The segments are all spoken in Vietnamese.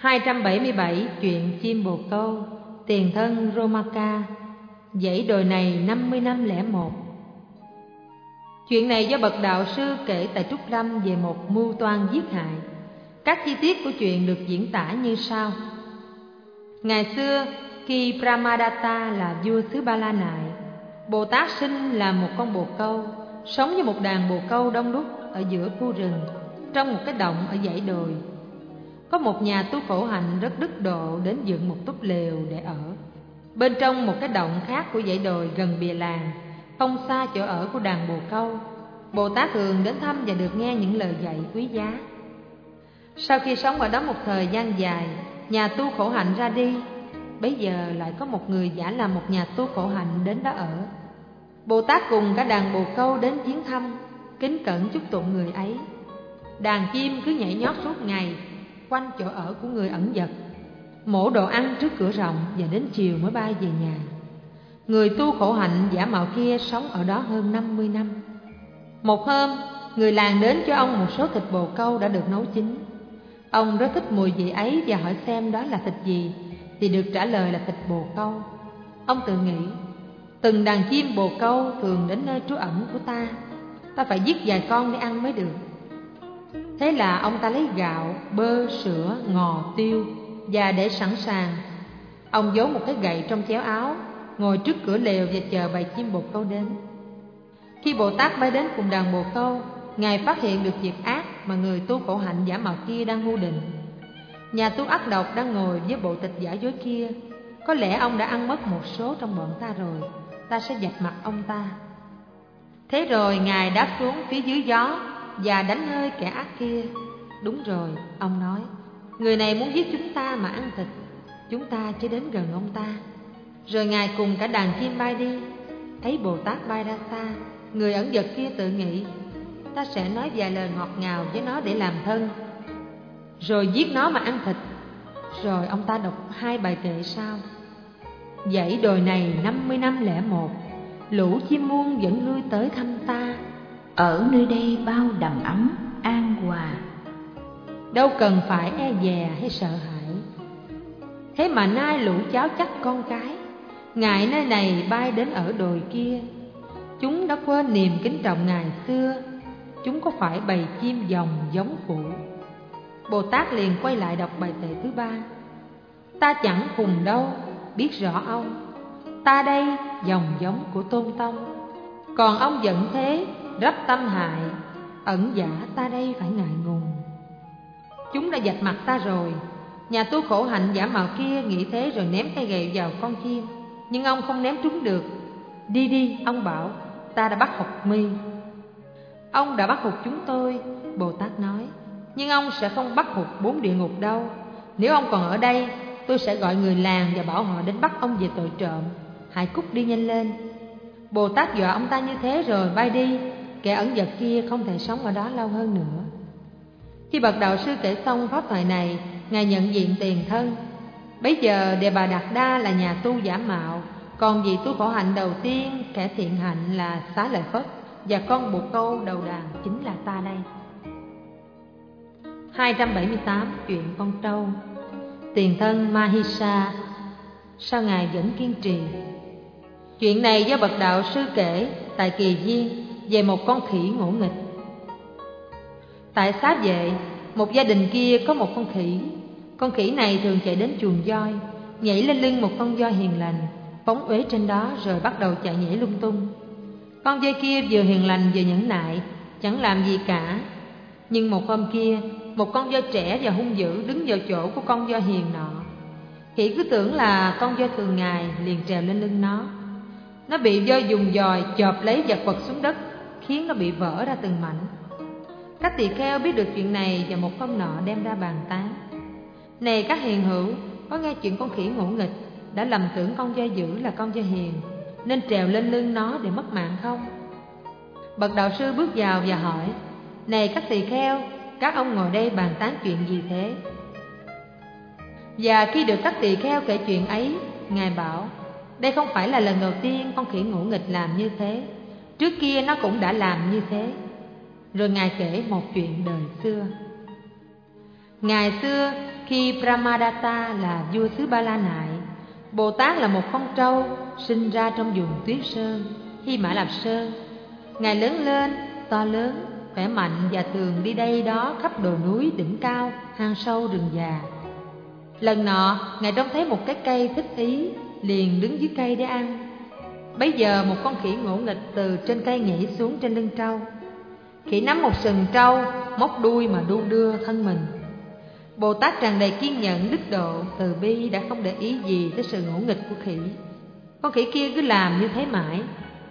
277 chuyện chim bồ câu, tiền thân Romaka, dãy đồi này 50 năm lẻ một. Chuyện này do bậc đạo sư kể tại Trúc Lâm về một mưu toan giết hại. Các chi tiết của chuyện được diễn tả như sau. Ngày xưa, khi Brahmadatta là vua xứ Ba La Nại, Bồ Tát sinh là một con bồ câu, sống với một đàn bồ câu đông đúc ở giữa khu rừng, trong một cái động ở dãy đồi. Có một nhà tu khổ hạnh rất đức độ đến dựng một túp lều để ở bên trong một cái động khác của dãy đồi gần bìa làng, không xa chỗ ở của đàn bồ câu. Bồ Tát thường đến thăm và được nghe những lời dạy quý giá. Sau khi sống ở đó một thời gian dài, nhà tu khổ hạnh ra đi. Bấy giờ lại có một người giả làm một nhà tu khổ hạnh đến đó ở. Bồ Tát cùng cả đàn bồ câu đến viếng thăm, kính cẩn chúc tụng người ấy. Đàn chim cứ nhảy nhót suốt ngày quanh chỗ ở của người ẩn dật, mổ đồ ăn trước cửa rộng và đến chiều mới bay về nhà. Người tu khổ hạnh giả mạo kia sống ở đó hơn 50 năm. Một hôm, người làng đến cho ông một số thịt bồ câu đã được nấu chín. Ông rất thích mùi vị ấy và hỏi xem đó là thịt gì, thì được trả lời là thịt bồ câu. Ông tự nghĩ, từng đàn chim bồ câu thường đến nơi trú ẩn của ta phải giết vài con để ăn mới được. Thế là ông ta lấy gạo, bơ, sữa, ngò, tiêu và để sẵn sàng. Ông giấu một cái gậy trong chéo áo, ngồi trước cửa lều và chờ bầy chim bồ câu đến. Khi Bồ Tát bay đến cùng đàn bồ câu, Ngài phát hiện được việc ác mà người tu khổ hạnh giả mạo kia đang mưu định. Nhà tu ác độc đang ngồi với bộ tịch giả dối kia. Có lẽ ông đã ăn mất một số trong bọn ta rồi, ta sẽ vạch mặt ông ta. Thế rồi Ngài đáp xuống phía dưới gió và đánh hơi kẻ ác kia. Đúng rồi, ông nói, người này muốn giết chúng ta mà ăn thịt, chúng ta chỉ đến gần ông ta. Rồi Ngài cùng cả đàn chim bay đi. Thấy Bồ Tát bay ra xa, người ẩn dật kia tự nghĩ, ta sẽ nói vài lời ngọt ngào với nó để làm thân, rồi giết nó mà ăn thịt. Rồi ông ta đọc hai bài kệ sau. Dãy đồi này 50 năm lẻ một, lũ chim muông vẫn lui tới thăm ta. Ở nơi đây bao đầm ấm an hòa, đâu cần phải e dè hay sợ hãi. Thế mà nay lũ cháu chắc con cái, ngại nơi này bay đến ở đồi kia. Chúng đã quên niềm kính trọng ngày xưa, chúng có phải bầy chim dòng giống phụ. Bồ Tát liền quay lại đọc bài kệ thứ ba. Ta chẳng khùng đâu, biết rõ ông, ta đây dòng giống của Tôn Tông. Còn ông vẫn thế, rắp tâm hại, ẩn giả ta đây phải ngại ngùng. Chúng đã vạch mặt ta rồi. Nhà tu khổ hạnh giả mạo kia nghĩ thế rồi ném cây gậy vào con chim, nhưng ông không ném trúng được. Đi đi, ông bảo, ta đã bắt hụt mi. Ông đã bắt hụt chúng tôi, Bồ Tát nói, nhưng ông sẽ không bắt hụt 4 địa ngục đâu. Nếu ông còn ở đây, tôi sẽ gọi người làng và bảo họ đến bắt ông về tội trộm. Hãy cút đi nhanh lên. Bồ Tát dọa ông ta như thế rồi bay đi. Kẻ ẩn dật kia không thể sống ở đó lâu hơn nữa. Khi bậc đạo sư kể xong pháp thoại này, Ngài nhận diện tiền thân. Bấy giờ Đề Bà Đạt Đa là nhà tu giả mạo, còn vị tu khổ hạnh đầu tiên, kẻ thiện hạnh là Xá Lợi Phất, và con bồ câu đầu đàn chính là ta đây. 278 chuyện con trâu. Tiền thân Mahisa, sao Ngài vẫn kiên trì? Chuyện này do bậc đạo sư kể tại Kỳ Viên về một con khỉ ngỗ nghịch. Tại Xá Vệ, một gia đình kia có một con khỉ. Con khỉ này thường chạy đến chuồng voi, nhảy lên lưng một con voi hiền lành, phóng uế trên đó rồi bắt đầu chạy nhảy lung tung. Con voi kia vừa hiền lành vừa nhẫn nại, chẳng làm gì cả. Nhưng một hôm kia, một con voi trẻ và hung dữ đứng vào chỗ của con voi hiền nọ. Khỉ cứ tưởng là con voi thường ngày, liền trèo lên lưng nó. Nó bị voi dùng dòi chộp lấy vật vật xuống đất, khiến nó bị vỡ ra từng mảnh. Các tỳ kheo biết được chuyện này và một hôm nọ đem ra bàn tán. Này các hiền hữu, có nghe chuyện con khỉ ngỗ nghịch đã lầm tưởng con voi dữ là con voi hiền, nên trèo lên lưng nó để mất mạng không? Bậc đạo sư bước vào và hỏi, này các tỳ kheo, các ông ngồi đây bàn tán chuyện gì thế? Và khi được các tỳ kheo kể chuyện ấy, Ngài bảo, đây không phải là lần đầu tiên con khỉ ngỗ nghịch làm như thế, trước kia nó cũng đã làm như thế. Rồi Ngài kể một chuyện đời xưa. Ngày xưa, khi Brahmadatta là vua xứ Ba La Nại, Bồ Tát là một con trâu sinh ra trong vùng Tuyết Sơn, Hy Mã Lạp Sơn. Ngài lớn lên, to lớn, khỏe mạnh và thường đi đây đó khắp đồi núi, đỉnh cao, hang sâu, rừng già. Lần nọ, Ngài trông thấy một cái cây thích ý, liền đứng dưới cây để ăn. Bấy giờ một con khỉ ngỗ nghịch từ trên cây nhảy xuống trên lưng trâu. Khỉ nắm một sừng trâu, móc đuôi mà đu đưa thân mình. Bồ Tát tràn đầy kiên nhẫn, đức độ, từ bi đã không để ý gì tới sự ngỗ nghịch của khỉ. Con khỉ kia cứ làm như thế mãi.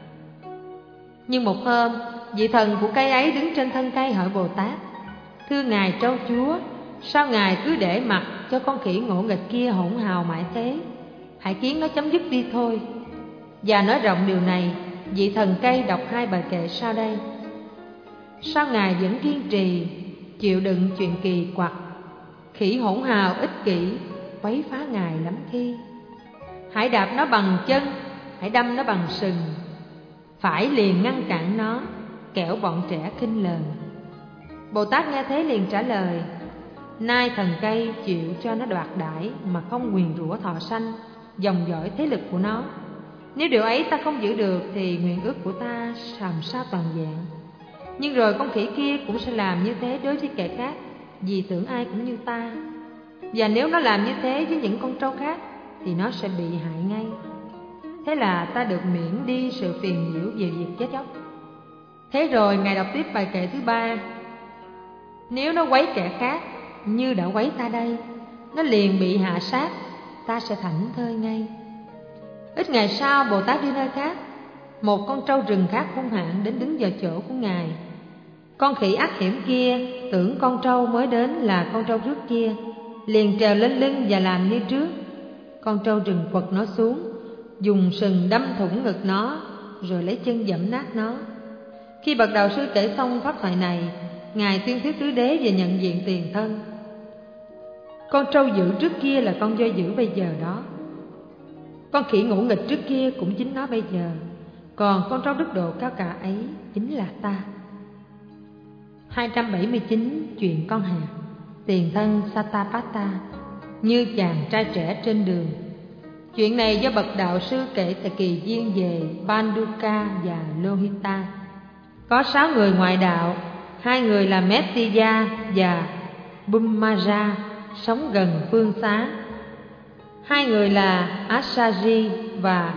Nhưng một hôm, vị thần của cây ấy đứng trên thân cây hỏi Bồ Tát: thưa Ngài Trâu Chúa, sao Ngài cứ để mặc cho con khỉ ngỗ nghịch kia hỗn hào mãi thế? Hãy khiến nó chấm dứt đi thôi. Và nói rộng điều này, vị thần cây đọc 2 bài kệ sau đây. Sao Ngài vẫn kiên trì chịu đựng chuyện kỳ quặc? Khỉ hỗn hào ích kỷ quấy phá Ngài lắm khi. Hãy đạp nó bằng chân, hãy đâm nó bằng sừng, phải liền ngăn cản nó, kẻo bọn trẻ khinh lờn. Bồ Tát nghe thế liền trả lời: nay thần cây chịu cho nó đoạt đãi mà không nguyền rủa thọ sanh, dòng dõi thế lực của nó. Nếu điều ấy ta không giữ được thì nguyện ước của ta làm sao toàn vẹn. Nhưng rồi con khỉ kia cũng sẽ làm như thế đối với kẻ khác, vì tưởng ai cũng như ta. Và nếu nó làm như thế với những con trâu khác thì nó sẽ bị hại ngay. Thế là ta được miễn đi sự phiền nhiễu về việc chết chóc. Thế rồi Ngài đọc tiếp bài kệ thứ 3. Nếu nó quấy kẻ khác như đã quấy ta đây, nó liền bị hạ sát, ta sẽ thảnh thơi ngay. Ít ngày sau, Bồ Tát đi nơi khác. Một con trâu rừng khác hung hãn đến đứng vào chỗ của Ngài. Con khỉ ác hiểm kia tưởng con trâu mới đến là con trâu trước kia, liền trèo lên lưng và làm như trước. Con trâu rừng quật nó xuống, dùng sừng đâm thủng ngực nó, rồi lấy chân giẫm nát nó. Khi bậc đạo sư kể xong pháp thoại này, Ngài tuyên thuyết tứ đế về nhận diện tiền thân. Con trâu dữ trước kia là con voi dữ bây giờ đó. Con khỉ ngỗ nghịch trước kia cũng chính nó bây giờ. Còn con trâu đức độ cao cả ấy chính là ta. 279. Chuyện con hà. Tiền thân Satapatha như chàng trai trẻ trên đường. Chuyện này do bậc đạo sư kể tại kỳ duyên về Banduka và Lohita. Có 6 người ngoại đạo, 2 người là Mettiya và Bhummaja sống gần phương xá, 2 người là Asaji và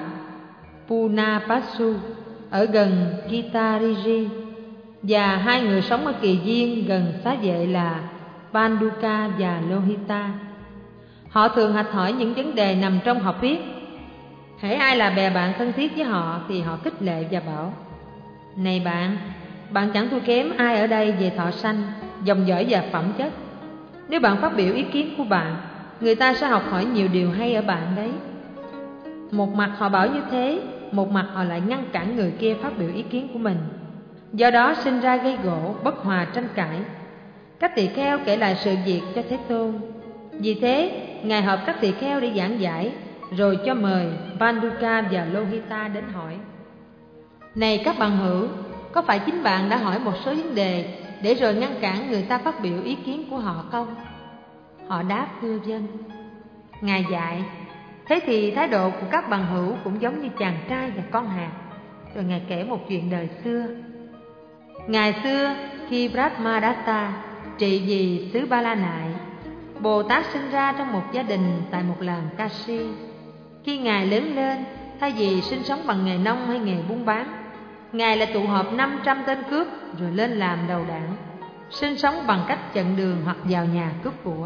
Punapasu ở gần Kitariji, và 2 người sống ở kỳ duyên gần xá vệ là Banduka và Lohita. Họ thường hạch hỏi những vấn đề nằm trong học viết. Hễ ai là bè bạn thân thiết với họ thì họ khích lệ và bảo: này bạn chẳng thua kém ai ở đây về thọ sanh, dòng dõi và phẩm chất. Nếu bạn phát biểu ý kiến của bạn, người ta sẽ học hỏi nhiều điều hay ở bạn đấy. Một mặt họ bảo như thế, một mặt họ lại ngăn cản người kia phát biểu ý kiến của mình. Do đó sinh ra gây gổ, bất hòa, tranh cãi. Các tỳ kheo kể lại sự việc cho Thế Tôn. Vì thế, Ngài họp các tỳ kheo để giảng giải, rồi cho mời Banduka và Lohita đến hỏi: này các bằng hữu, có phải chính bạn đã hỏi một số vấn đề để rồi ngăn cản người ta phát biểu ý kiến của họ không? Họ đáp thưa vâng. Ngài dạy: thế thì thái độ của các bằng hữu cũng giống như chàng trai và con hạt. Rồi Ngài kể một chuyện đời xưa. Ngày xưa, khi Brahmadatta trị vì xứ Ba La Nại, Bồ Tát sinh ra trong một gia đình tại một làng Kashi. Khi Ngài lớn lên, thay vì sinh sống bằng nghề nông hay nghề buôn bán, Ngài lại tụ họp 500 tên cướp rồi lên làm đầu đảng, sinh sống bằng cách chặn đường hoặc vào nhà cướp của.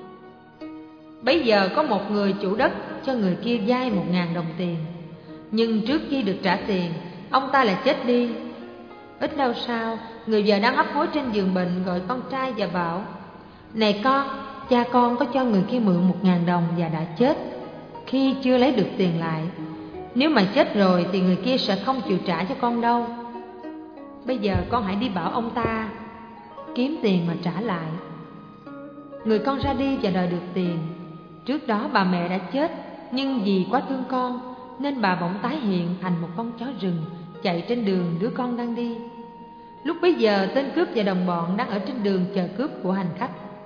Bấy giờ có một người chủ đất cho người kia vay 1.000 đồng tiền, nhưng trước khi được trả tiền, ông ta lại chết đi. Ít lâu sau, người vợ đang hấp hối trên giường bệnh gọi con trai và bảo: này con, cha con có cho người kia mượn 1.000 đồng và đã chết khi chưa lấy được tiền lại. Nếu mà chết rồi thì người kia sẽ không chịu trả cho con đâu. Bây giờ con hãy đi bảo ông ta kiếm tiền mà trả lại. Người con ra đi và đòi được tiền. Trước đó bà mẹ đã chết, nhưng vì quá thương con nên bà bỗng tái hiện thành một con chó rừng chạy trên đường đứa con đang đi. Lúc bấy giờ tên cướp và đồng bọn đang ở trên đường chờ cướp của hành khách.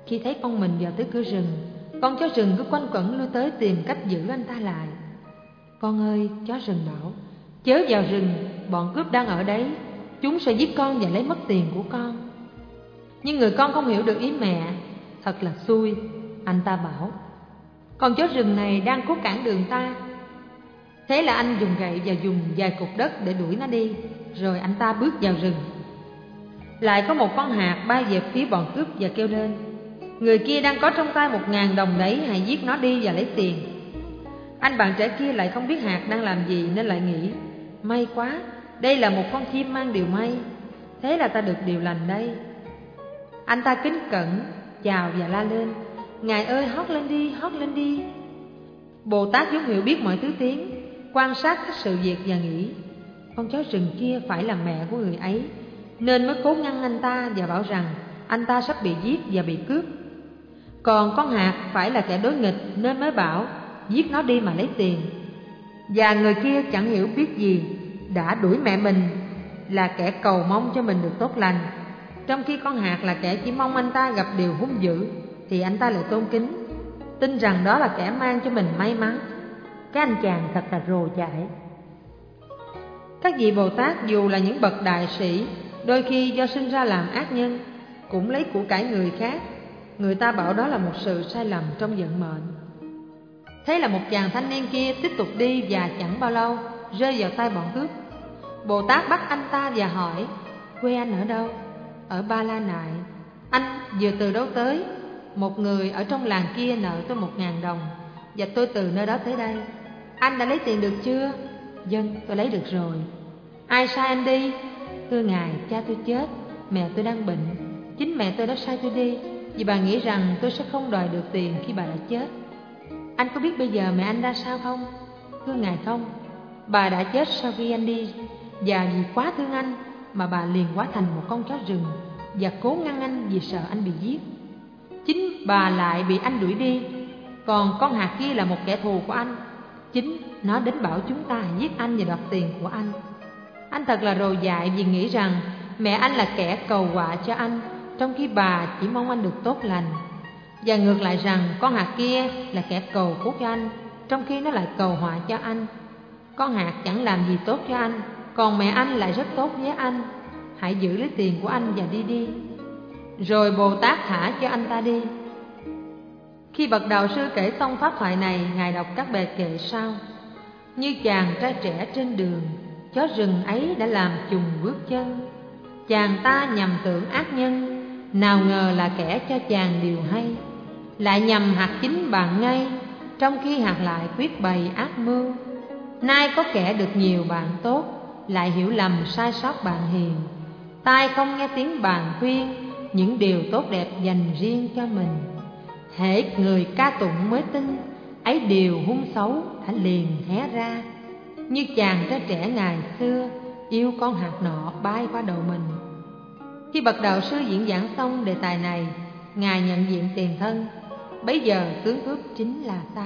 Khi thấy con mình vào tới cửa rừng, con chó rừng cứ quanh quẩn lui tới tìm cách giữ anh ta lại. Con ơi, chó rừng bảo, chớ vào rừng, bọn cướp đang ở đấy, chúng sẽ giết con và lấy mất tiền của con. Nhưng người con không hiểu được ý mẹ. Thật là xui, anh ta bảo, con chó rừng này đang cố cản đường ta. Thế là anh dùng gậy và dùng vài cục đất để đuổi nó đi. Rồi anh ta bước vào rừng. Lại có một con hạc bay về phía bọn cướp và kêu lên, người kia đang có trong tay 1.000 đồng đấy, hãy giết nó đi và lấy tiền. Anh bạn trẻ kia lại không biết hạc đang làm gì nên lại nghĩ, may quá, đây là một con chim mang điều may, thế là ta được điều lành đây. Anh ta kính cẩn chào và la lên, ngài ơi, hót lên đi, hót lên đi. Bồ Tát vốn hiểu biết mọi thứ tiếng, quan sát hết sự việc và nghĩ, con chó rừng kia phải là mẹ của người ấy, nên mới cố ngăn anh ta và bảo rằng anh ta sắp bị giết và bị cướp. Còn con hạc phải là kẻ đối nghịch nên mới bảo giết nó đi mà lấy tiền. Và người kia chẳng hiểu biết gì đã đuổi mẹ mình là kẻ cầu mong cho mình được tốt lành, trong khi con hạc là kẻ chỉ mong anh ta gặp điều hung dữ thì anh ta lại tôn kính, tin rằng đó là kẻ mang cho mình may mắn. Cái anh chàng thật là rồ dại. Các vị Bồ Tát dù là những bậc đại sĩ, đôi khi do sinh ra làm ác nhân, cũng lấy của cải người khác. Người ta bảo đó là một sự sai lầm trong vận mệnh. Thế là một chàng thanh niên kia tiếp tục đi và chẳng bao lâu rơi vào tay bọn cướp. Bồ Tát bắt anh ta và hỏi, quê anh ở đâu? Ở Ba La Nại. Anh vừa từ đâu tới? Một người ở trong làng kia nợ tôi 1.000 đồng và tôi từ nơi đó tới đây. Anh đã lấy tiền được chưa? Vâng, tôi lấy được rồi. Ai sai anh đi? Thưa ngài, cha tôi chết, mẹ tôi đang bệnh. Chính mẹ tôi đã sai tôi đi, vì bà nghĩ rằng tôi sẽ không đòi được tiền khi bà đã chết. Anh có biết bây giờ mẹ anh ra sao không? Thưa ngài, không. Bà đã chết sau khi anh đi, và vì quá thương anh mà bà liền hóa thành một con chó rừng và cố ngăn anh vì sợ anh bị giết. Chính bà lại bị anh đuổi đi. Còn con hạc kia là một kẻ thù của anh, chính nó đến bảo chúng ta giết anh và đoạt tiền của anh. Anh thật là rồ dại vì nghĩ rằng mẹ anh là kẻ cầu họa cho anh, trong khi bà chỉ mong anh được tốt lành. Và ngược lại rằng con hạc kia là kẻ cầu phúc cho anh, trong khi nó lại cầu họa cho anh. Con hạc chẳng làm gì tốt cho anh, còn mẹ anh lại rất tốt với anh. Hãy giữ lấy tiền của anh và đi đi. Rồi Bồ Tát thả cho anh ta đi. Khi bậc đạo sư kể xong pháp thoại này, ngài đọc các bài kệ sau: như chàng trai trẻ trên đường, chó rừng ấy đã làm chùng bước chân. Chàng ta nhầm tưởng ác nhân, nào ngờ là kẻ cho chàng điều hay. Lại nhầm hạt chính bạn ngay, trong khi hạt lại quyết bày ác mưu. Nay có kẻ được nhiều bạn tốt, lại hiểu lầm sai sót bạn hiền. Tai không nghe tiếng bạn khuyên, những điều tốt đẹp dành riêng cho mình. Hễ người ca tụng mới tin, ấy điều hung xấu đã liền hé ra. Như chàng trai trẻ ngày xưa, yêu con hạt nọ bay qua đầu mình. Khi bậc đạo sư diễn giảng xong đề tài này, ngài nhận diện tiền thân. Bấy giờ tướng cướp chính là ta.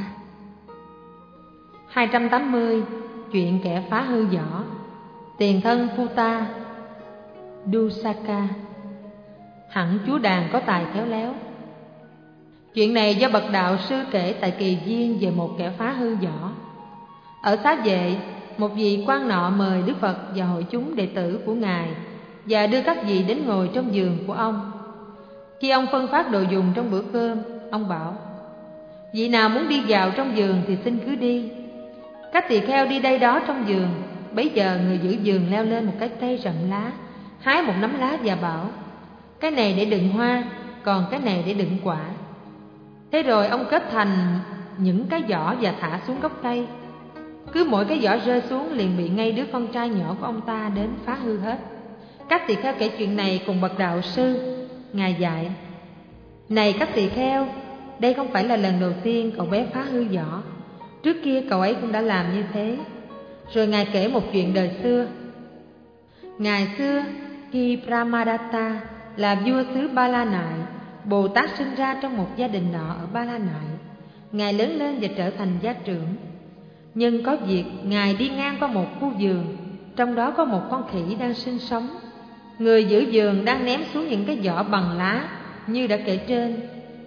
280. Chuyện kẻ phá hư võ. Tiền thân Phuta Dusaka. Hẳn chúa đàn có tài khéo léo. Chuyện này do bậc đạo sư kể tại kỳ viên về một kẻ phá hư võ. Ở Xá Vệ, một vị quan nọ mời Đức Phật và hội chúng đệ tử của ngài và đưa các vị đến ngồi trong giường của ông. Khi ông phân phát đồ dùng trong bữa cơm, ông bảo: vị nào muốn đi vào trong giường thì xin cứ đi. Các tỳ kheo đi đây đó trong giường. Bấy giờ người giữ giường leo lên một cái cây rậm lá, hái một nắm lá và bảo: cái này để đựng hoa, còn cái này để đựng quả. Thế rồi ông kết thành những cái giỏ và thả xuống gốc cây. Cứ mỗi cái giỏ rơi xuống liền bị ngay đứa con trai nhỏ của ông ta đến phá hư hết. Các tỳ kheo kể chuyện này cùng bậc đạo sư. Ngài dạy: này các tỳ kheo, đây không phải là lần đầu tiên cậu bé phá hư giỏ. Trước kia cậu ấy cũng đã làm như thế. Rồi ngài kể một chuyện đời xưa. Ngày xưa, khi Brahmadatta là vua xứ Ba La Nại, Bồ Tát sinh ra trong một gia đình nọ ở Ba La Nại. Ngài lớn lên và trở thành gia trưởng. Nhưng có việc ngài đi ngang qua một khu vườn, trong đó có một con khỉ đang sinh sống. Người giữ vườn đang ném xuống những cái giỏ bằng lá như đã kể trên.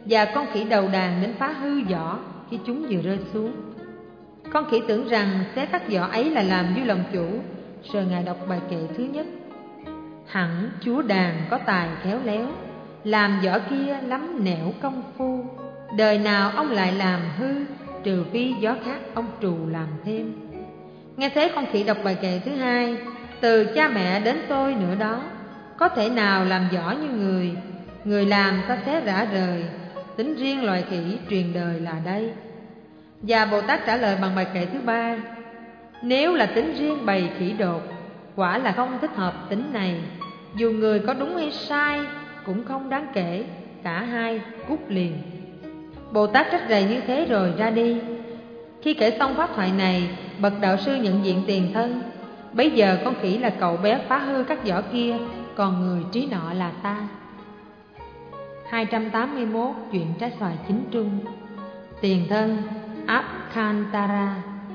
và con khỉ đầu đàn đến phá hư vỏ khi chúng vừa rơi xuống. Con khỉ tưởng rằng xé tắt vỏ ấy là làm vui lòng chủ, rồi ngài đọc bài kệ thứ nhất: hẳn chúa đàn có tài khéo léo, làm vỏ kia lắm nẻo công phu. Đời nào ông lại làm hư, trừ phi gió khác ông trù làm thêm. Nghe thế con khỉ đọc bài kệ thứ hai: từ cha mẹ đến tôi nữa đó, có thể nào làm vỏ như người, người làm ta xé rã rời, tính riêng loài khỉ truyền đời là đây. Và Bồ Tát trả lời bằng bài kệ thứ ba: nếu là tính riêng bầy khỉ đột, quả là không thích hợp tính này. Dù người có đúng hay sai cũng không đáng kể, cả hai cút liền. Bồ Tát trách rầy như thế rồi ra đi. Khi kể xong pháp thoại này, bậc đạo sư nhận diện tiền thân. Bấy giờ con khỉ là cậu bé phá hư các vỏ kia, còn người trí nọ là ta. 281. Chuyện trái xoài chính trung. Tiền thân Abkhantara.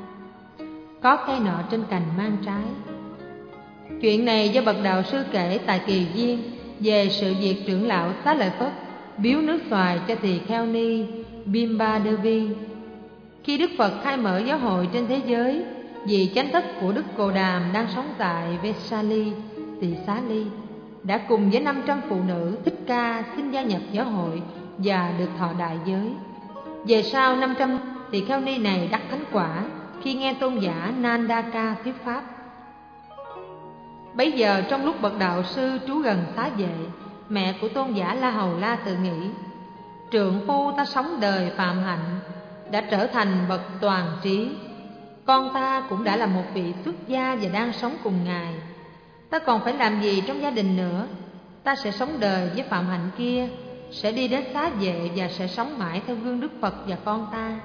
Có cây nọ trên cành mang trái. Chuyện này do bậc đạo sư kể tại Kỳ Viên về sự việc trưởng lão Xá Lợi Phất biếu nước xoài cho tỳ kheo ni Bimba Devi. Khi Đức Phật khai mở giáo hội trên thế giới, vị chánh thức của Đức Cồ Đàm đang sống tại Vesali, Tỳ Xá Ly, đã cùng với 500 phụ nữ Thích Ca xin gia nhập giáo hội và được thọ đại giới. Về sau 500 tỳ kheo ni này đắc thánh quả khi nghe tôn giả Nandaka thuyết pháp. Bấy giờ trong lúc bậc đạo sư trú gần xá vệ, mẹ của tôn giả La Hầu La tự nghĩ: trượng phu ta sống đời phạm hạnh, đã trở thành bậc toàn trí. Con ta cũng đã là một vị xuất gia và đang sống cùng ngài. Ta còn phải làm gì trong gia đình nữa? Ta sẽ sống đời với phạm hạnh kia, sẽ đi đến xá vệ và sẽ sống mãi theo gương Đức Phật và con ta.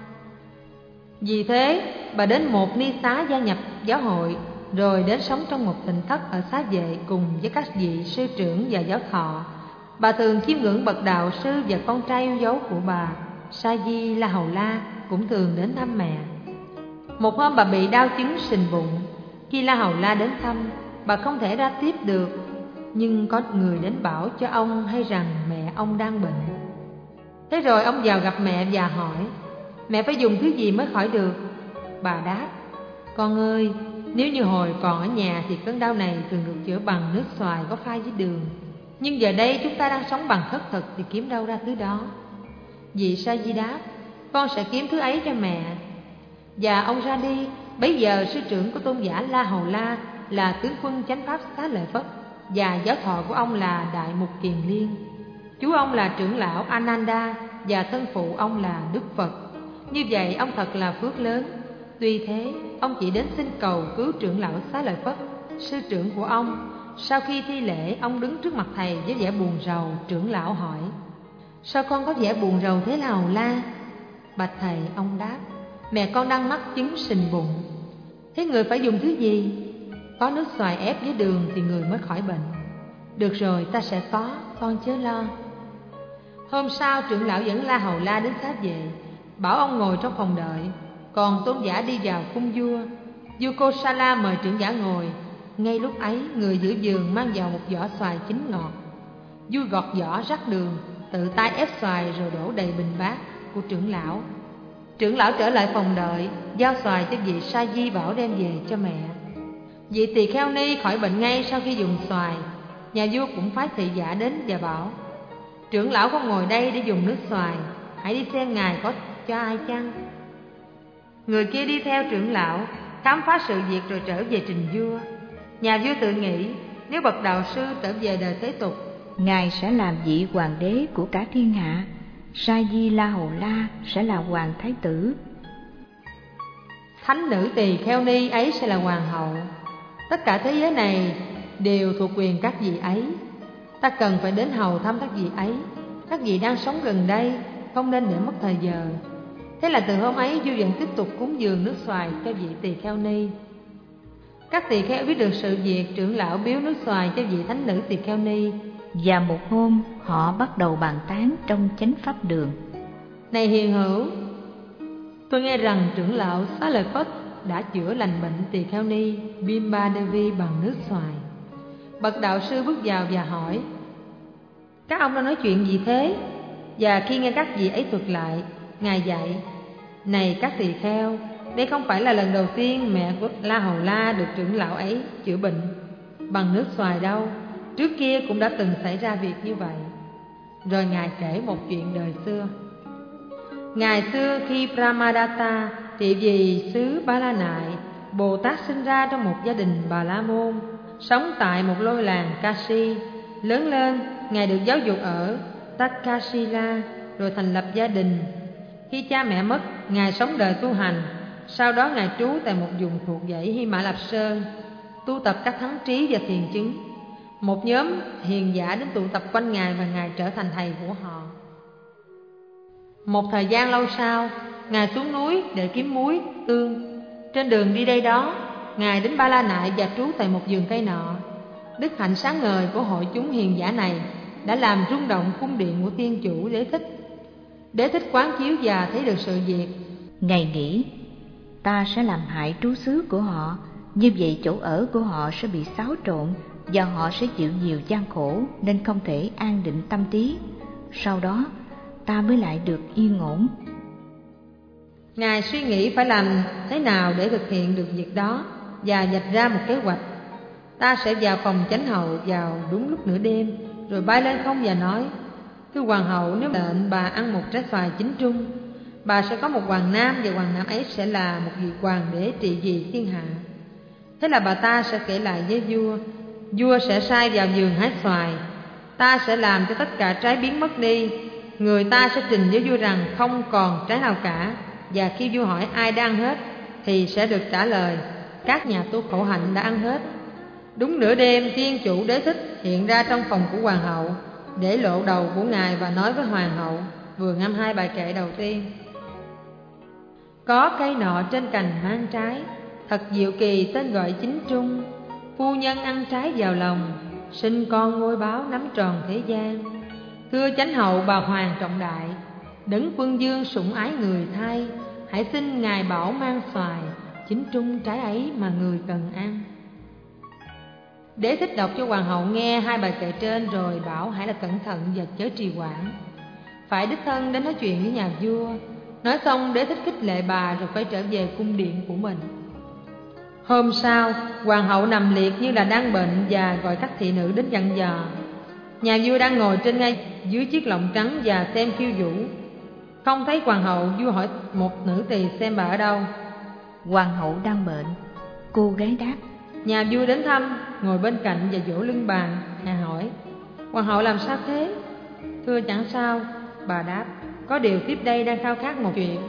Vì thế, bà đến một ni xá gia nhập giáo hội, rồi đến sống trong một tỉnh thất ở xá vệ cùng với các vị sư trưởng và giáo thọ. Bà thường chiêm ngưỡng bậc đạo sư và con trai yêu dấu của bà, Sa Di La Hầu La, cũng thường đến thăm mẹ. Một hôm bà bị đau chứng sình bụng. Khi La Hầu La đến thăm, bà không thể ra tiếp được, nhưng có người đến bảo cho ông hay rằng mẹ ông đang bệnh. Thế rồi ông vào gặp mẹ và hỏi: mẹ phải dùng thứ gì mới khỏi được? Bà đáp: con ơi, nếu như hồi còn ở nhà thì cơn đau này thường được chữa bằng nước xoài có pha với đường. Nhưng giờ đây chúng ta đang sống bằng khất thực thì kiếm đâu ra thứ đó? Vị Sa Di đáp: con sẽ kiếm thứ ấy cho mẹ. Và ông ra đi. Bấy giờ sư trưởng của tôn giả La Hầu La là tướng quân chánh pháp Xá Lợi Phất, và giáo thọ của ông là Đại Mục Kiền Liên. Chú ông là trưởng lão Ananda và thân phụ ông là Đức Phật. Như vậy ông thật là phước lớn. Tuy thế, ông chỉ đến xin cầu cứu trưởng lão Xá Lợi Phất, sư trưởng của ông. Sau khi thi lễ, ông đứng trước mặt thầy với vẻ buồn rầu. Trưởng lão hỏi: sao con có vẻ buồn rầu thế La Hầu La? Bạch thầy, ông đáp: mẹ con đang mắc chứng sình bụng. Thế người phải dùng thứ gì? Có nước xoài ép với đường thì người mới khỏi bệnh. Được rồi, ta sẽ có, con chớ lo. Hôm sau, trưởng lão dẫn La Hầu La đến xá vệ, bảo ông ngồi trong phòng đợi. Còn tôn giả đi vào cung vua. Vua Kosala mời trưởng giả ngồi. Ngay lúc ấy, người giữ giường mang vào một vỏ xoài chín ngọt. Vua gọt vỏ rắc đường, tự tay ép xoài rồi đổ đầy bình bát của trưởng lão. Trưởng lão trở lại phòng đợi, giao xoài cho vị Sa Di bảo đem về cho mẹ. Vị tỳ kheo ni khỏi bệnh ngay sau khi dùng xoài. Nhà vua cũng phái thị giả đến và bảo: trưởng lão không ngồi đây để dùng nước xoài, hãy đi xem ngài có cho ai chăng. Người kia đi theo trưởng lão, khám phá sự việc rồi trở về trình vua. Nhà vua tự nghĩ, nếu bậc đạo sư trở về đời thế tục, ngài sẽ làm vị hoàng đế của cả thiên hạ. Sa Di La Hầu La sẽ là hoàng thái tử. thánh nữ tỳ kheo ni ấy sẽ là hoàng hậu. Tất cả thế giới này đều thuộc quyền các vị ấy. Ta cần phải đến hầu thăm các vị ấy. Các vị đang sống gần đây, không nên để mất thời giờ. Thế là từ hôm ấy vua vẫn tiếp tục cúng dường nước xoài cho vị tỳ kheo ni. Các tỳ kheo biết được sự việc trưởng lão biếu nước xoài cho vị thánh nữ tỳ kheo ni. Và một hôm họ bắt đầu bàn tán trong chánh pháp đường: này hiền hữu, tôi nghe rằng trưởng lão Xá Lợi Phất đã chữa lành bệnh tỳ kheo ni Bimba Devi bằng nước xoài. Bậc đạo sư bước vào và hỏi: các ông đang nói chuyện gì thế? Và khi nghe các vị ấy thuật lại, Ngài dạy: Này các tỳ kheo, đây không phải là lần đầu tiên mẹ của La Hầu La được trưởng lão ấy chữa bệnh bằng nước xoài đâu. Trước kia cũng đã từng xảy ra việc như vậy. Rồi Ngài kể một chuyện đời xưa. Ngày xưa khi Brahmadatta trị vì xứ Ba La Nại, Bồ Tát sinh ra trong một gia đình Bà La Môn, sống tại một ngôi làng Kashi. Lớn lên, Ngài được giáo dục ở Takshila, rồi thành lập gia đình. Khi cha mẹ mất, Ngài sống đời tu hành. Sau đó Ngài trú tại một vùng thuộc dãy Hy Mã Lạp Sơn, tu tập các thắng trí và thiền chứng. Một nhóm hiền giả đến tụ tập quanh Ngài và Ngài trở thành thầy của họ. Một thời gian lâu sau, Ngài xuống núi để kiếm muối, tương. Trên đường đi đây đó, Ngài đến Ba La Nại và trú tại một vườn cây nọ. Đức hạnh sáng ngời của hội chúng hiền giả này đã làm rung động cung điện của Thiên Chủ Đế Thích. Đế Thích quán chiếu và thấy được sự việc. Ngài nghĩ, ta sẽ làm hại trú xứ của họ, như vậy chỗ ở của họ sẽ bị xáo trộn và họ sẽ chịu nhiều gian khổ, nên không thể an định tâm trí. Sau đó ta mới lại được yên ổn. Ngài suy nghĩ phải làm thế nào để thực hiện được việc đó và vạch ra một kế hoạch. Ta sẽ vào phòng chánh hậu vào đúng lúc nửa đêm, rồi bay lên không và nói: Thưa hoàng hậu, nếu lệnh bà ăn một trái xoài chín trung, bà sẽ có một hoàng nam, và hoàng nam ấy sẽ là một vị hoàng đế trị vì thiên hạ. Thế là bà ta sẽ kể lại với vua. Vua sẽ sai vào vườn hái xoài. Ta sẽ làm cho tất cả trái biến mất đi. Người ta sẽ trình với vua rằng không còn trái nào cả. Và khi vua hỏi ai đã ăn hết, thì sẽ được trả lời: các nhà tu khổ hạnh đã ăn hết. Đúng nửa đêm, Thiên Chủ Đế Thích hiện ra trong phòng của hoàng hậu, để lộ đầu của Ngài và nói với hoàng hậu vừa ngâm hai bài kệ đầu tiên. Có cây nọ trên cành mang trái, thật diệu kỳ tên gọi chính trung. Phu nhân ăn trái vào lòng, sinh con ngôi báo nắm tròn thế gian. Thưa chánh hậu bà hoàng trọng đại, đấng quân dương sủng ái người thay, hãy xin Ngài bảo mang xoài, chính trung trái ấy mà người cần ăn. Đế Thích đọc cho hoàng hậu nghe hai bài kệ trên, rồi bảo hãy là cẩn thận và chớ trì hoãn, phải đích thân đến nói chuyện với nhà vua. Nói xong, Đế Thích khích lệ bà rồi quay trở về cung điện của mình. Hôm sau, hoàng hậu nằm liệt như là đang bệnh và gọi các thị nữ đến dặn dò. Nhà vua đang ngồi trên ngay dưới chiếc lọng trắng và xem khiêu vũ. Không thấy hoàng hậu, vua hỏi một nữ tỳ xem bà ở đâu. Hoàng hậu đang bệnh, cô gái đáp. Nhà vua đến thăm, ngồi bên cạnh và vỗ lưng bà. Ngài hỏi: hoàng hậu làm sao thế? Thưa chẳng sao, bà đáp. Có điều tiếp đây đang khao khát một chuyện.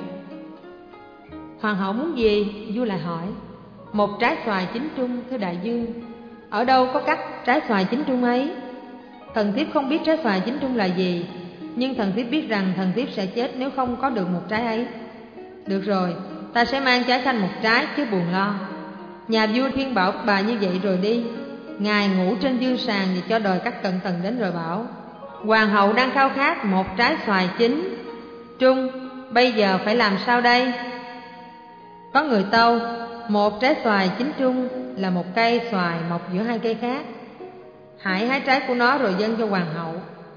Hoàng hậu muốn gì? Vua lại hỏi. Một trái xoài chín trung, thưa đại dương. Ở đâu có cắt trái xoài chín trung ấy? Thần thiếp không biết trái xoài chín trung là gì, nhưng thần thiếp biết rằng thần thiếp sẽ chết nếu không có được một trái ấy. Được rồi, ta sẽ mang trái xanh một trái, chứ buồn lo. Nhà vua khuyên bảo bà như vậy rồi đi. Ngài ngủ trên dương sàn và cho đòi các cận thần đến rồi bảo: hoàng hậu đang khao khát một trái xoài chín trung, bây giờ phải làm sao đây? Có người tâu: một trái xoài chín trung là một cây xoài mọc giữa hai cây khác. Hãy hái trái của nó rồi dâng cho hoàng hậu.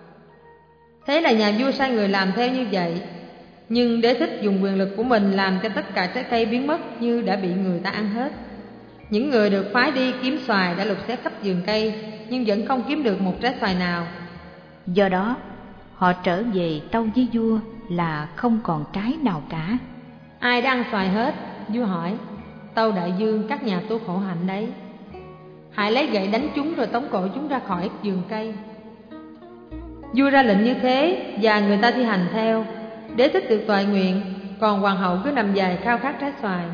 Thế là nhà vua sai người làm theo như vậy. Nhưng Đế Thích dùng quyền lực của mình làm cho tất cả trái cây biến mất như đã bị người ta ăn hết. Những người được phái đi kiếm xoài đã lục xé khắp vườn cây, nhưng vẫn không kiếm được một trái xoài nào. Do đó, họ trở về tâu với vua là không còn trái nào cả. Ai đã ăn xoài hết? Vua hỏi. Tâu đại dương, các nhà tu khổ hạnh đấy. Hãy lấy gậy đánh chúng rồi tống cổ chúng ra khỏi vườn cây. Vua ra lệnh như thế và người ta thi hành theo. Đế Thích được toại nguyện, còn hoàng hậu cứ nằm dài khao khát trái xoài.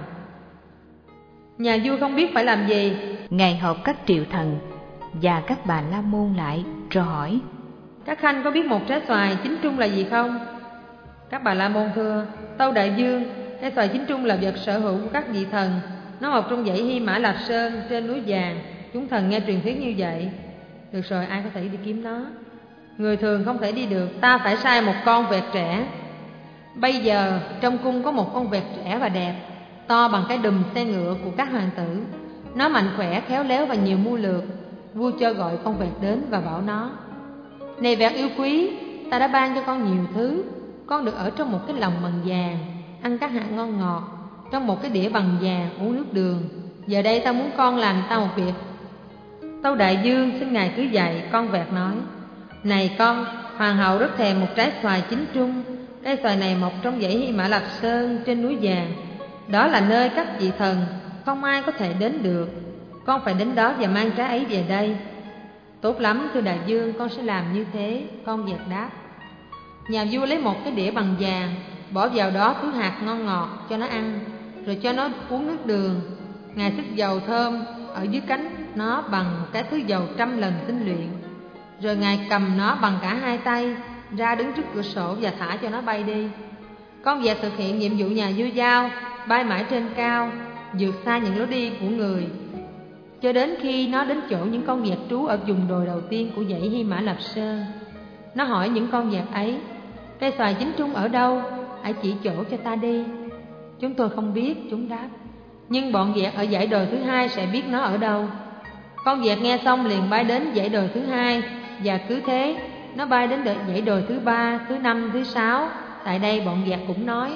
Nhà vua không biết phải làm gì. Ngài họp các triệu thần và các bà la môn lại rồi hỏi: các khanh có biết một trái xoài chín trung là gì không? Các bà la môn thưa: tâu đại dương, trái xoài chín trung là vật sở hữu của các vị thần. Nó mọc trong dãy Hy Mã Lạp Sơn trên núi vàng. Chúng thần nghe truyền thuyết như vậy. Được rồi, ai có thể đi kiếm nó? Người thường không thể đi được, ta phải sai một con vẹt trẻ. Bây giờ trong cung có một con vẹt trẻ và đẹp, to bằng cái đùm xe ngựa của các hoàng tử. Nó mạnh khỏe, khéo léo và nhiều mưu lược. Vua cho gọi con vẹt đến và bảo nó: này vẹt yêu quý, ta đã ban cho con nhiều thứ. Con được ở trong một cái lồng bằng vàng, ăn các hạt ngon ngọt, trong một cái đĩa bằng vàng, uống nước đường. Giờ đây ta muốn con làm ta một việc. Tâu Đại Dương xin ngài cứ dạy. Con vẹt nói: Này con, hoàng hậu rất thèm một trái xoài chín trung. Cây xoài này mọc trong dãy Hy Mã Lạp Sơn trên núi vàng. Đó là nơi các vị thần không ai có thể đến được. Con phải đến đó và mang trái ấy về đây. Tốt lắm thưa đại dương, con sẽ làm như thế. Con vẹt đáp. Nhà vua lấy một cái đĩa bằng vàng, bỏ vào đó thứ hạt ngon ngọt cho nó ăn, rồi cho nó uống nước đường. Ngài xức dầu thơm ở dưới cánh nó bằng một cái thứ dầu 100 lần tinh luyện. Rồi Ngài cầm nó bằng cả hai tay ra đứng trước cửa sổ và thả cho nó bay đi. Con vẹt thực hiện nhiệm vụ nhà vua giao, bay mãi trên cao, vượt xa những lối đi của người, cho đến khi nó đến chỗ những con vẹt trú ở vùng đồi đầu tiên của dãy Hy Mã Lạp Sơn. Nó hỏi những con vẹt ấy: Cây xoài chín trung ở đâu? Hãy chỉ chỗ cho ta đi. Chúng tôi không biết, chúng đáp. Nhưng bọn vẹt ở dãy đồi thứ hai sẽ biết nó ở đâu. Con vẹt nghe xong liền bay đến dãy đồi thứ hai, và cứ thế nó bay đến dãy đồi thứ ba, thứ năm, thứ sáu. Tại đây bọn vẹt cũng nói: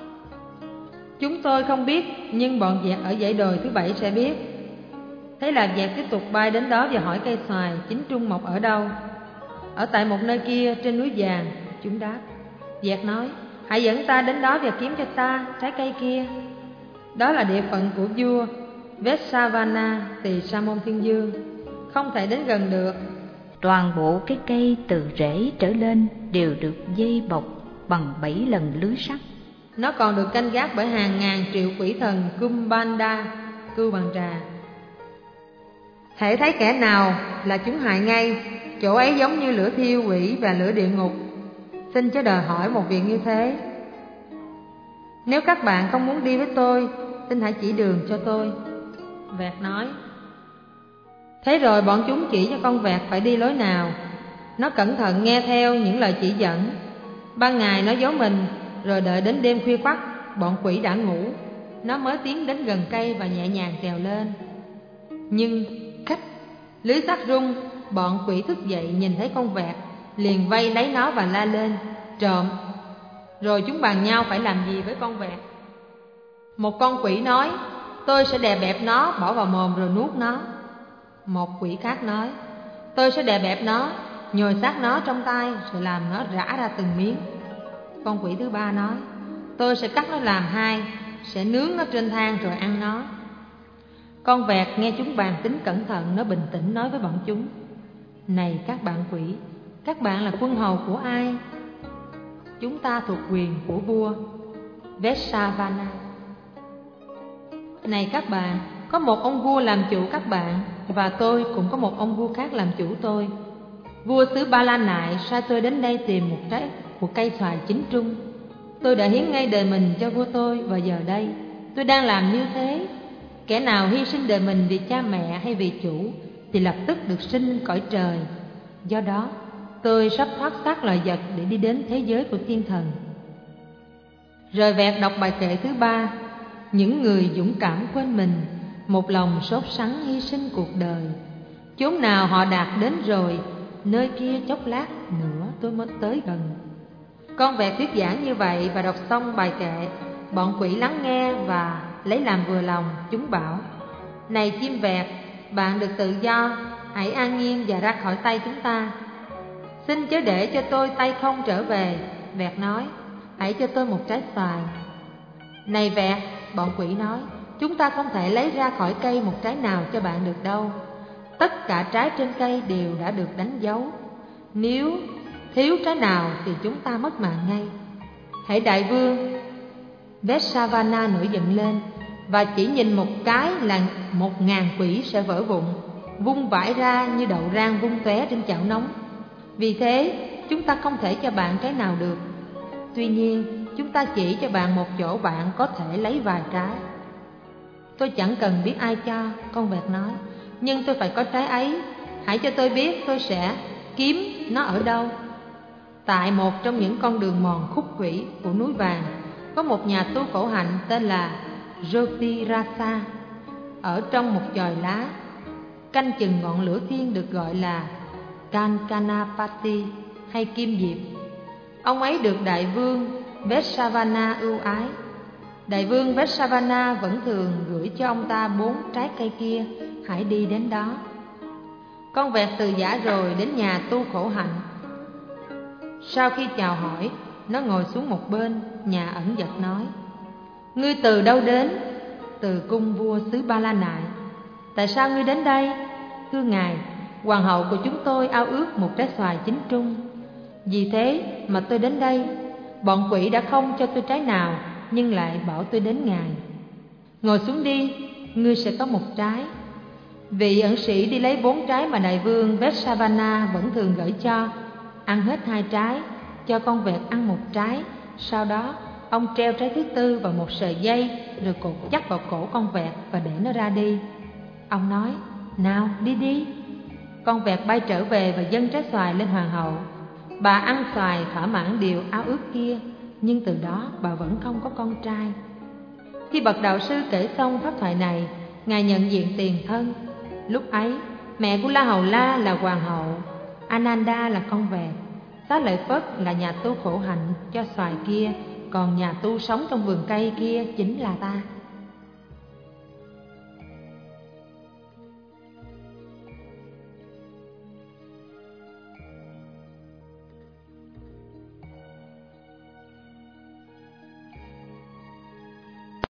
Chúng tôi không biết, nhưng bọn vẹt ở dãy đồi thứ bảy sẽ biết. Thế là vẹt tiếp tục bay đến đó và hỏi cây xoài chín trung mọc ở đâu. Ở tại một nơi kia trên núi vàng, chúng đáp. Vẹt nói: Hãy dẫn ta đến đó và kiếm cho ta trái cây kia. Đó là địa phận của vua Vessavana, tỳ Sa Môn Thiên Dương, không thể đến gần được. Toàn bộ cái cây từ rễ trở lên đều được dây bọc bằng 7 lần lưới sắt. Nó còn được canh gác bởi hàng ngàn triệu quỷ thần Kumbanda, cưu bằng trà. Hễ thấy kẻ nào là chúng hại ngay. Chỗ ấy giống như lửa thiêu quỷ và lửa địa ngục. Xin cho đòi hỏi một việc như thế. Nếu các bạn không muốn đi với tôi, xin hãy chỉ đường cho tôi. Vẹt nói. Thế rồi bọn chúng chỉ cho con vẹt phải đi lối nào. Nó cẩn thận nghe theo những lời chỉ dẫn. Ban ngày nó giấu mình, rồi đợi đến đêm khuya khoắt, bọn quỷ đã ngủ, nó mới tiến đến gần cây và nhẹ nhàng trèo lên. Nhưng khách, lưới sắt rung. Bọn quỷ thức dậy nhìn thấy con vẹt, liền vây lấy nó và la lên: Trộm! Rồi chúng bàn nhau phải làm gì với con vẹt. Một con quỷ nói: Tôi sẽ đè bẹp nó, bỏ vào mồm rồi nuốt nó. Một quỷ khác nói: Tôi sẽ đè bẹp nó, nhồi xác nó trong tay, rồi làm nó rã ra từng miếng. Con quỷ thứ ba nói: Tôi sẽ cắt nó làm hai, sẽ nướng nó trên than rồi ăn nó. Con vẹt nghe chúng bàn tính cẩn thận, nó bình tĩnh nói với bọn chúng: Này các bạn quỷ, các bạn là quân hầu của ai? Chúng ta thuộc quyền của vua Vessavana. Này các bạn, có một ông vua làm chủ các bạn, và tôi cũng có một ông vua khác làm chủ tôi. Vua xứ Ba La Nại sai tôi đến đây tìm một cây xoài chín trung. Tôi đã hiến ngay đời mình cho vua tôi, và giờ đây tôi đang làm như thế. Kẻ nào hy sinh đời mình vì cha mẹ hay vì chủ thì lập tức được sinh lên cõi trời. Do đó tôi sắp thoát xác loài vật để đi đến thế giới của thiên thần. Rồi vẹt đọc bài kệ thứ ba: Những người dũng cảm quên mình, một lòng sốt sắng hy sinh cuộc đời. Chốn nào họ đạt đến rồi, nơi kia chốc lát nữa tôi mới tới gần. Con vẹt thuyết giảng như vậy và đọc xong bài kệ. Bọn quỷ lắng nghe và lấy làm vừa lòng. Chúng bảo: Này chim vẹt, bạn được tự do, hãy an nhiên và ra khỏi tay chúng ta. Xin chớ để cho tôi tay không trở về. Vẹt nói: Hãy cho tôi một trái xoài. Này vẹt, bọn quỷ nói, chúng ta không thể lấy ra khỏi cây một trái nào cho bạn được đâu. Tất cả trái trên cây đều đã được đánh dấu. Nếu thiếu trái nào thì chúng ta mất mạng ngay. Hãy đại vương Vessavana nổi giận lên và chỉ nhìn một cái là 1000 quỷ sẽ vỡ vụn, vung vãi ra như đậu rang vung tóe trên chảo nóng. Vì thế chúng ta không thể cho bạn trái nào được. Tuy nhiên chúng ta chỉ cho bạn một chỗ bạn có thể lấy vài trái. Tôi chẳng cần biết ai cho, con vẹt nói, nhưng tôi phải có trái ấy. Hãy cho tôi biết tôi sẽ kiếm nó ở đâu. Tại một trong những con đường mòn khúc khuỷu của núi vàng, có một nhà tu khổ hạnh tên là Jyotirasa. Ở trong một chòi lá canh chừng ngọn lửa thiên được gọi là Kankanapati hay Kim Diệp. Ông ấy được đại vương Vessavana ưu ái. Đại vương Vessavana vẫn thường gửi cho ông ta 4 trái cây kia, hãy đi đến đó. Con vẹt từ giả rồi đến nhà tu khổ hạnh. Sau khi chào hỏi, nó ngồi xuống một bên. Nhà ẩn dật nói: Ngươi từ đâu đến? Từ cung vua xứ Ba La Nại. Tại sao ngươi đến đây? Thưa ngài, hoàng hậu của chúng tôi ao ước một trái xoài chính trung. Vì thế mà tôi đến đây. Bọn quỷ đã không cho tôi trái nào, nhưng lại bảo tôi đến ngài. Ngồi xuống đi, ngươi sẽ có 1 trái. Vị ẩn sĩ đi lấy 4 trái mà đại vương Vessavana vẫn thường gửi cho. Ăn hết 2 trái, cho con vẹt ăn 1 trái. Sau đó ông treo trái thứ 4 vào một sợi dây, rồi cột chắc vào cổ con vẹt và để nó ra đi. Ông nói: Nào, đi đi. Con vẹt bay trở về và dâng trái xoài lên hoàng hậu. Bà ăn xoài thỏa mãn điều ao ước kia, nhưng từ đó bà vẫn không có con trai. Khi bậc đạo sư kể xong pháp thoại này, ngài nhận diện tiền thân. Lúc ấy, mẹ của La Hầu La là hoàng hậu, Ananda là con vẹt, Xá Lợi Phất là nhà tu khổ hạnh cho xoài kia, còn nhà tu sống trong vườn cây kia chính là ta.